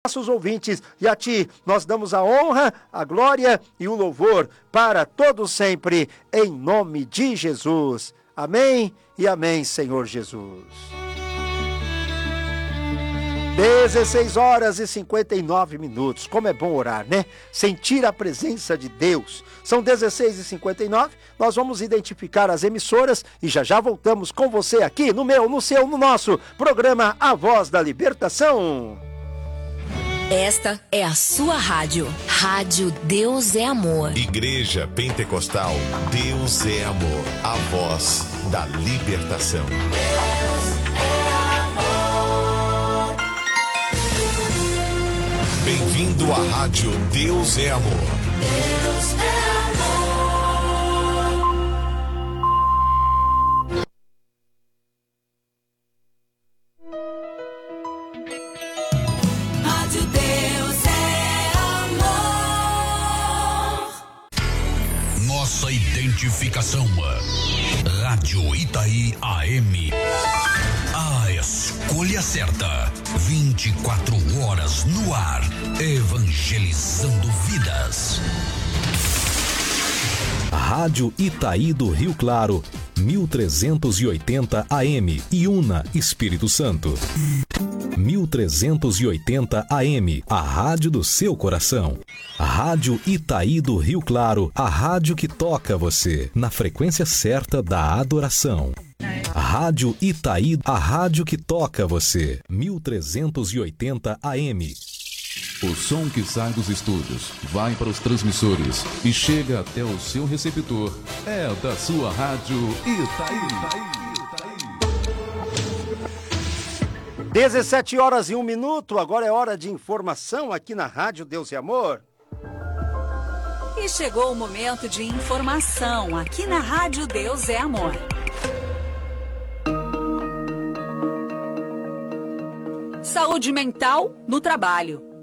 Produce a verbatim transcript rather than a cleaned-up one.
nossos ouvintes, e a Ti nós damos a honra, a glória e o louvor para todos sempre, em nome de Jesus. Amém e amém, Senhor Jesus. dezesseis horas e cinquenta e nove minutos. Como é bom orar, né? Sentir a presença de Deus. São dezesseis e cinquenta e nove. Nós vamos identificar as emissoras e já já voltamos com você aqui no meu, no seu, no nosso programa A Voz da Libertação. Esta é a sua rádio. Rádio Deus é Amor. Igreja Pentecostal Deus é Amor. A Voz da Libertação. Deus é amor. Bem-vindo à Rádio Deus é Amor. Deus é Identificação. Rádio Itaí A M. A escolha certa. vinte e quatro horas no ar. Evangelizando vidas. Rádio Itaí do Rio Claro, mil trezentos e oitenta A M. Iuna, Espírito Santo. mil trezentos e oitenta A M, a rádio do seu coração. Rádio Itaí do Rio Claro, a rádio que toca você, na frequência certa da adoração. Rádio Itaí, a rádio que toca você, mil trezentos e oitenta A M. O som que sai dos estúdios vai para os transmissores e chega até o seu receptor. É da sua rádio Itaí. dezessete horas e um minuto, agora é hora de informação aqui na Rádio Deus e Amor. E chegou o momento de informação aqui na Rádio Deus é Amor. Saúde mental no trabalho.